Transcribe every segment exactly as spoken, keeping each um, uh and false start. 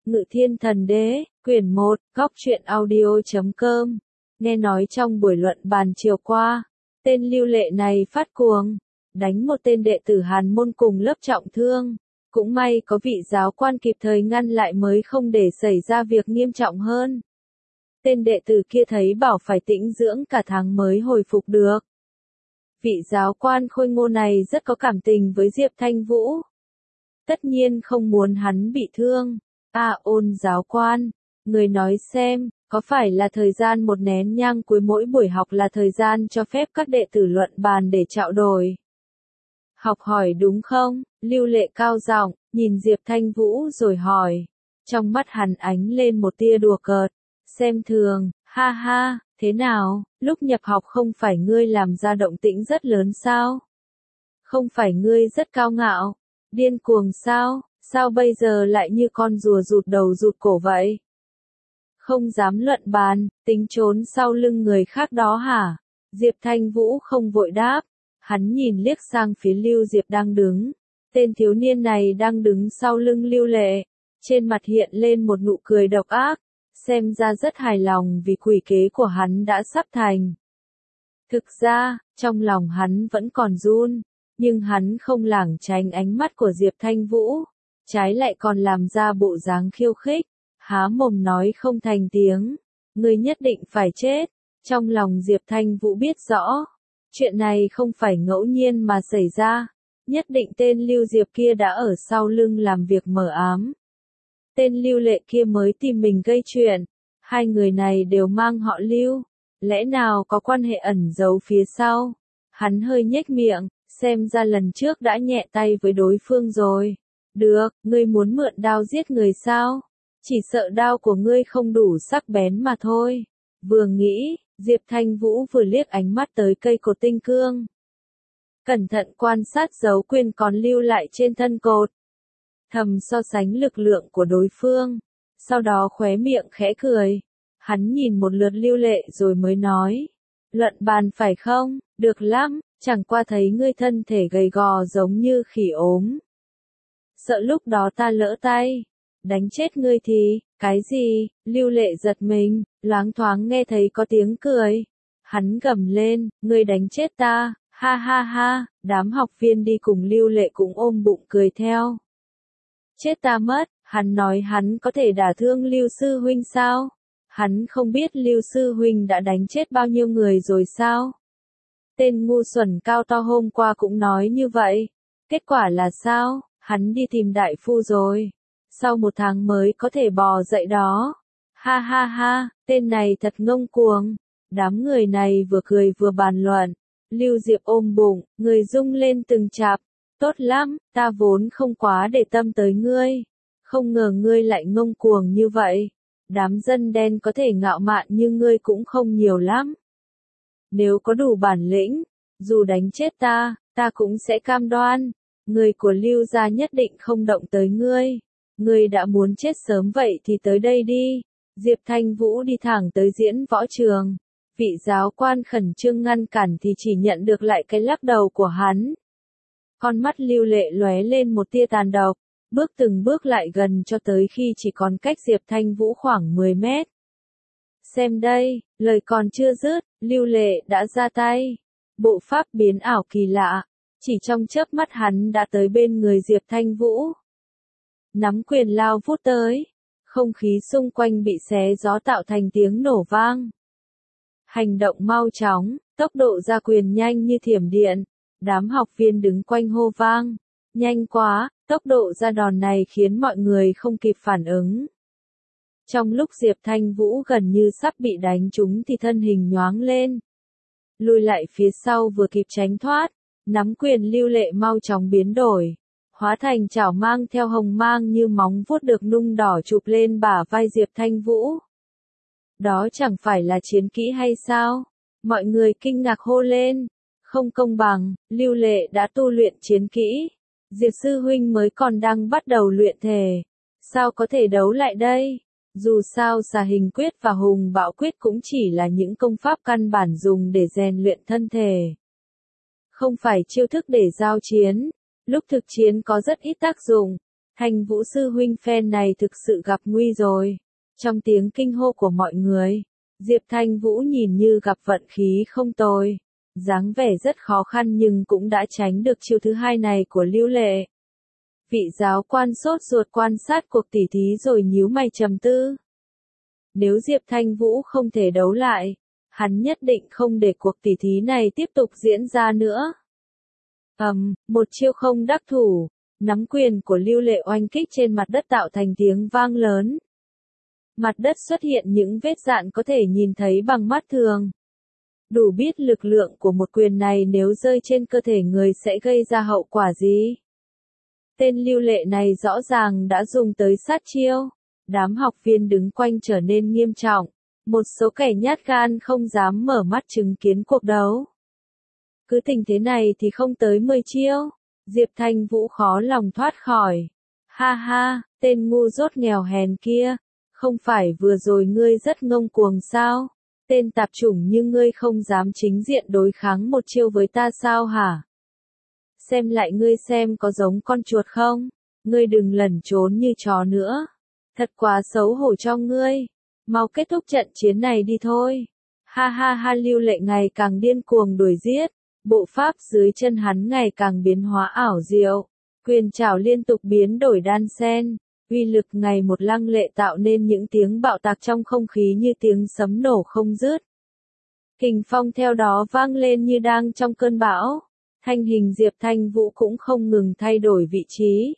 Ngự Thiên Thần Đế, quyển một, góc truyện audio chấm com. Nghe nói trong buổi luận bàn chiều qua, tên Lưu Lệ này phát cuồng, đánh một tên đệ tử Hàn môn cùng lớp trọng thương. Cũng may có vị giáo quan kịp thời ngăn lại mới không để xảy ra việc nghiêm trọng hơn. Tên đệ tử kia thấy bảo phải tĩnh dưỡng cả tháng mới hồi phục được. Vị giáo quan khôi ngô này rất có cảm tình với Diệp Thanh Vũ. Tất nhiên không muốn hắn bị thương. À Ôn giáo quan, người nói xem, có phải là thời gian một nén nhang cuối mỗi buổi học là thời gian cho phép các đệ tử luận bàn để trao đổi? Học hỏi đúng không? Lưu Lệ cao giọng, nhìn Diệp Thanh Vũ rồi hỏi. Trong mắt hắn ánh lên một tia đùa cợt. Xem thường, ha ha, thế nào, lúc nhập học không phải ngươi làm ra động tĩnh rất lớn sao? Không phải ngươi rất cao ngạo, điên cuồng sao? Sao bây giờ lại như con rùa rụt đầu rụt cổ vậy? Không dám luận bàn, tính trốn sau lưng người khác đó hả? Diệp Thanh Vũ không vội đáp. Hắn nhìn liếc sang phía Lưu Diệp đang đứng. Tên thiếu niên này đang đứng sau lưng Lưu Lệ. Trên mặt hiện lên một nụ cười độc ác. Xem ra rất hài lòng vì quỷ kế của hắn đã sắp thành. Thực ra, trong lòng hắn vẫn còn run. Nhưng hắn không lảng tránh ánh mắt của Diệp Thanh Vũ. Trái lại còn làm ra bộ dáng khiêu khích. Há mồm nói không thành tiếng. Ngươi nhất định phải chết. Trong lòng Diệp Thanh Vũ biết rõ. Chuyện này không phải ngẫu nhiên mà xảy ra. Nhất định tên Lưu Diệp kia đã ở sau lưng làm việc mờ ám. Tên Lưu Lệ kia mới tìm mình gây chuyện. Hai người này đều mang họ Lưu. Lẽ nào có quan hệ ẩn giấu phía sau? Hắn hơi nhếch miệng, xem ra lần trước đã nhẹ tay với đối phương rồi. Được, ngươi muốn mượn đao giết người sao? Chỉ sợ đao của ngươi không đủ sắc bén mà thôi. Vừa nghĩ, Diệp Thanh Vũ vừa liếc ánh mắt tới cây cột tinh cương. Cẩn thận quan sát dấu quyền còn lưu lại trên thân cột. Thầm so sánh lực lượng của đối phương. Sau đó khóe miệng khẽ cười. Hắn nhìn một lượt Lưu Lệ rồi mới nói. Luận bàn phải không? Được lắm, chẳng qua thấy ngươi thân thể gầy gò giống như khỉ ốm. Sợ lúc đó ta lỡ tay. Đánh chết ngươi thì, cái gì? Lưu Lệ giật mình, loáng thoáng nghe thấy có tiếng cười. Hắn gầm lên, ngươi đánh chết ta, ha ha ha, đám học viên đi cùng Lưu Lệ cũng ôm bụng cười theo. Chết ta mất, hắn nói hắn có thể đả thương Lưu Sư Huynh sao? Hắn không biết Lưu Sư Huynh đã đánh chết bao nhiêu người rồi sao? Tên ngu xuẩn cao to hôm qua cũng nói như vậy. Kết quả là sao? Hắn đi tìm đại phu rồi. Sau một tháng mới có thể bò dậy đó. Ha ha ha, tên này thật ngông cuồng. Đám người này vừa cười vừa bàn luận. Lưu Diệp ôm bụng, người rung lên từng chạp. Tốt lắm, ta vốn không quá để tâm tới ngươi. Không ngờ ngươi lại ngông cuồng như vậy. Đám dân đen có thể ngạo mạn như ngươi cũng không nhiều lắm. Nếu có đủ bản lĩnh, dù đánh chết ta, ta cũng sẽ cam đoan. Người của Lưu gia nhất định không động tới ngươi. Ngươi đã muốn chết sớm vậy thì tới đây đi. Diệp Thanh Vũ đi thẳng tới diễn võ trường. Vị giáo quan khẩn trương ngăn cản thì chỉ nhận được lại cái lắc đầu của hắn. Con mắt Lưu Lệ lóe lên một tia tàn độc, bước từng bước lại gần cho tới khi chỉ còn cách Diệp Thanh Vũ khoảng mười mét. Xem đây, lời còn chưa dứt, Lưu Lệ đã ra tay. Bộ pháp biến ảo kỳ lạ, chỉ trong chớp mắt hắn đã tới bên người Diệp Thanh Vũ. Nắm quyền lao vút tới, không khí xung quanh bị xé gió tạo thành tiếng nổ vang. Hành động mau chóng, tốc độ ra quyền nhanh như thiểm điện. Đám học viên đứng quanh hô vang. Nhanh quá, tốc độ ra đòn này khiến mọi người không kịp phản ứng. Trong lúc Diệp Thanh Vũ gần như sắp bị đánh trúng thì thân hình nhoáng lên. Lùi lại phía sau vừa kịp tránh thoát, nắm quyền Lưu Lệ mau chóng biến đổi. Hóa thành chảo mang theo hồng mang như móng vuốt được nung đỏ chụp lên bả vai Diệp Thanh Vũ. Đó chẳng phải là chiến kỹ hay sao? Mọi người kinh ngạc hô lên. Không công bằng, Lưu Lệ đã tu luyện chiến kỹ. Diệp Sư Huynh mới còn đang bắt đầu luyện thể. Sao có thể đấu lại đây? Dù sao xà hình quyết và hùng bạo quyết cũng chỉ là những công pháp căn bản dùng để rèn luyện thân thể. Không phải chiêu thức để giao chiến. Lúc thực chiến có rất ít tác dụng. Thanh Vũ sư huynh phen này thực sự gặp nguy rồi. Trong tiếng kinh hô của mọi người, Diệp Thanh Vũ nhìn như gặp vận khí không tồi. Dáng vẻ rất khó khăn nhưng cũng đã tránh được chiêu thứ hai này của Lưu Lệ. Vị giáo quan sốt ruột quan sát cuộc tỉ thí rồi nhíu mày trầm tư. Nếu Diệp Thanh Vũ không thể đấu lại, hắn nhất định không để cuộc tỉ thí này tiếp tục diễn ra nữa. Ầm, um, một chiêu không đắc thủ, nắm quyền của Lưu Lệ oanh kích trên mặt đất tạo thành tiếng vang lớn. Mặt đất xuất hiện những vết dạn có thể nhìn thấy bằng mắt thường. Đủ biết lực lượng của một quyền này nếu rơi trên cơ thể người sẽ gây ra hậu quả gì. Tên Lưu Lệ này rõ ràng đã dùng tới sát chiêu. Đám học viên đứng quanh trở nên nghiêm trọng. Một số kẻ nhát gan không dám mở mắt chứng kiến cuộc đấu. Cứ tình thế này thì không tới mười chiêu. Diệp Thanh Vũ khó lòng thoát khỏi. Ha ha, tên ngu dốt nghèo hèn kia. Không phải vừa rồi ngươi rất ngông cuồng sao? Tên tạp chủng như ngươi không dám chính diện đối kháng một chiêu với ta sao hả? Xem lại ngươi xem có giống con chuột không? Ngươi đừng lẩn trốn như chó nữa. Thật quá xấu hổ cho ngươi. Mau kết thúc trận chiến này đi thôi. Ha ha ha, Lưu Lệ ngày càng điên cuồng đuổi giết. Bộ pháp dưới chân hắn ngày càng biến hóa ảo diệu. Quyền trảo liên tục biến đổi đan xen. Uy lực ngày một lăng lệ tạo nên những tiếng bạo tạc trong không khí như tiếng sấm nổ không dứt. Kình phong theo đó vang lên như đang trong cơn bão. Thanh hình Diệp Thanh Vũ cũng không ngừng thay đổi vị trí.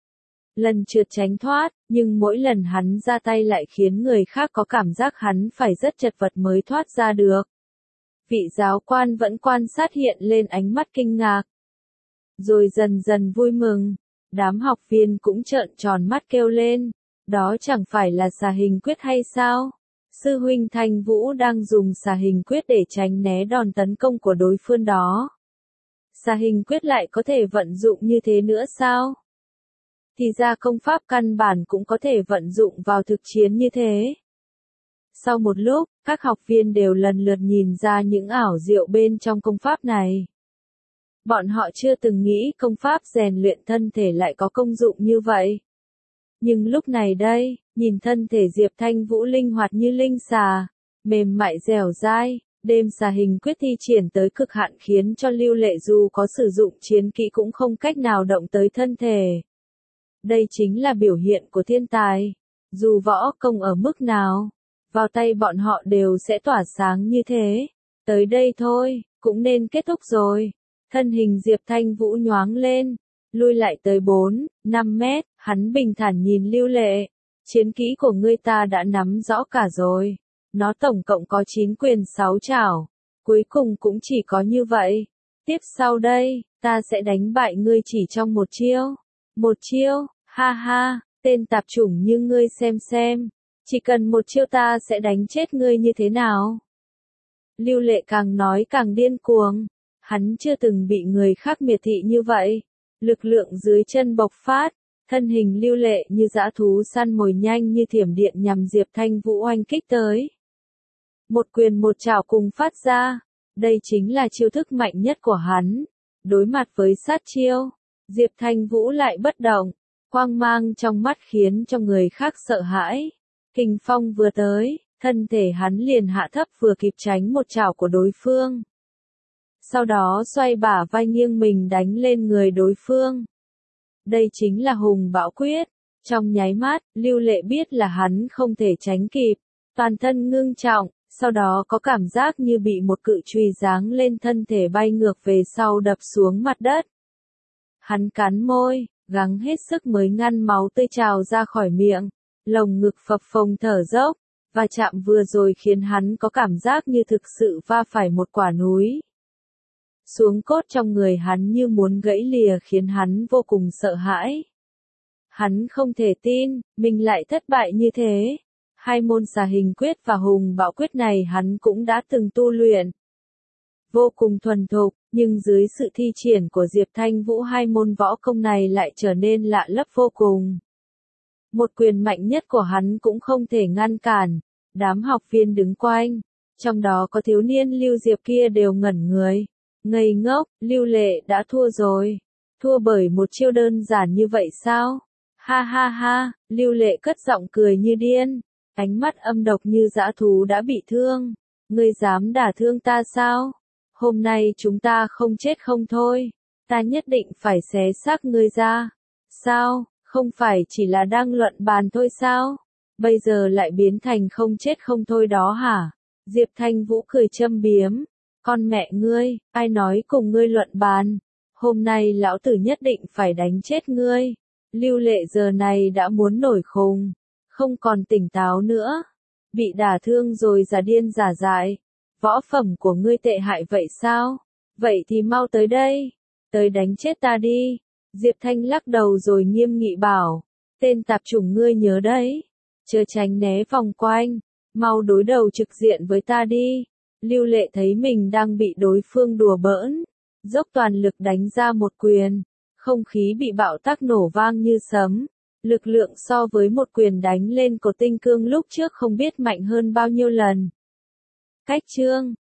Lần trượt tránh thoát, nhưng mỗi lần hắn ra tay lại khiến người khác có cảm giác hắn phải rất chật vật mới thoát ra được. Vị giáo quan vẫn quan sát hiện lên ánh mắt kinh ngạc. Rồi dần dần vui mừng. Đám học viên cũng trợn tròn mắt kêu lên. Đó chẳng phải là xà hình quyết hay sao? Sư huynh Thanh Vũ đang dùng xà hình quyết để tránh né đòn tấn công của đối phương đó. Xà hình quyết lại có thể vận dụng như thế nữa sao? Thì ra công pháp căn bản cũng có thể vận dụng vào thực chiến như thế. Sau một lúc, các học viên đều lần lượt nhìn ra những ảo diệu bên trong công pháp này. Bọn họ chưa từng nghĩ công pháp rèn luyện thân thể lại có công dụng như vậy. Nhưng lúc này đây, nhìn thân thể Diệp Thanh Vũ linh hoạt như linh xà, mềm mại dẻo dai, đêm xà hình quyết thi triển tới cực hạn khiến cho Lưu Lệ dù có sử dụng chiến kỹ cũng không cách nào động tới thân thể. Đây chính là biểu hiện của thiên tài. Dù võ công ở mức nào, vào tay bọn họ đều sẽ tỏa sáng như thế. Tới đây thôi, cũng nên kết thúc rồi. Thân hình Diệp Thanh Vũ nhoáng lên, lui lại tới bốn, năm mét, hắn bình thản nhìn Lưu Lệ. Chiến kỹ của ngươi ta đã nắm rõ cả rồi. Nó tổng cộng có chín quyền sáu chảo. Cuối cùng cũng chỉ có như vậy. Tiếp sau đây, ta sẽ đánh bại ngươi chỉ trong một chiêu. Một chiêu, ha ha, tên tạp chủng như ngươi xem xem. Chỉ cần một chiêu ta sẽ đánh chết ngươi như thế nào? Lưu Lệ càng nói càng điên cuồng. Hắn chưa từng bị người khác miệt thị như vậy. Lực lượng dưới chân bộc phát, thân hình Lưu Lệ như dã thú săn mồi nhanh như thiểm điện nhằm Diệp Thanh Vũ oanh kích tới. Một quyền một chảo cùng phát ra, đây chính là chiêu thức mạnh nhất của hắn. Đối mặt với sát chiêu, Diệp Thanh Vũ lại bất động, quang mang trong mắt khiến cho người khác sợ hãi. Kình phong vừa tới, thân thể hắn liền hạ thấp vừa kịp tránh một chảo của đối phương. Sau đó xoay bả vai nghiêng mình đánh lên người đối phương. Đây chính là hùng bão quyết. Trong nháy mắt, Lưu Lệ biết là hắn không thể tránh kịp. Toàn thân ngưng trọng, sau đó có cảm giác như bị một cự chùy giáng lên thân thể bay ngược về sau đập xuống mặt đất. Hắn cắn môi, gắng hết sức mới ngăn máu tươi trào ra khỏi miệng. Lồng ngực phập phồng thở dốc, và chạm vừa rồi khiến hắn có cảm giác như thực sự va phải một quả núi. Xuống cốt trong người hắn như muốn gãy lìa khiến hắn vô cùng sợ hãi. Hắn không thể tin, mình lại thất bại như thế. Hai môn xà hình quyết và hùng bạo quyết này hắn cũng đã từng tu luyện. Vô cùng thuần thục, nhưng dưới sự thi triển của Diệp Thanh Vũ hai môn võ công này lại trở nên lạ lẫm vô cùng. Một quyền mạnh nhất của hắn cũng không thể ngăn cản. Đám học viên đứng quanh, trong đó có thiếu niên Lưu Diệp kia đều ngẩn người. Ngây ngốc, Lưu Lệ đã thua rồi. Thua bởi một chiêu đơn giản như vậy sao? Ha ha ha, Lưu Lệ cất giọng cười như điên, ánh mắt âm độc như dã thú đã bị thương. Ngươi dám đả thương ta sao? Hôm nay chúng ta không chết không thôi, ta nhất định phải xé xác ngươi ra. Sao, không phải chỉ là đang luận bàn thôi sao? Bây giờ lại biến thành không chết không thôi đó hả? Diệp Thanh Vũ cười châm biếm. Con mẹ ngươi, ai nói cùng ngươi luận bàn? Hôm nay lão tử nhất định phải đánh chết ngươi. Lưu Lệ giờ này đã muốn nổi khùng, không còn tỉnh táo nữa. Bị đả thương rồi giả điên giả dại. Võ phẩm của ngươi tệ hại vậy sao? Vậy thì mau tới đây. Tới đánh chết ta đi. Diệp Thanh lắc đầu rồi nghiêm nghị bảo. Tên tạp chủng ngươi nhớ đấy. Chớ tránh né vòng quanh. Mau đối đầu trực diện với ta đi. Lưu Lệ thấy mình đang bị đối phương đùa bỡn. Dốc toàn lực đánh ra một quyền. Không khí bị bạo tắc nổ vang như sấm. Lực lượng so với một quyền đánh lên của tinh cương lúc trước không biết mạnh hơn bao nhiêu lần. Cách chương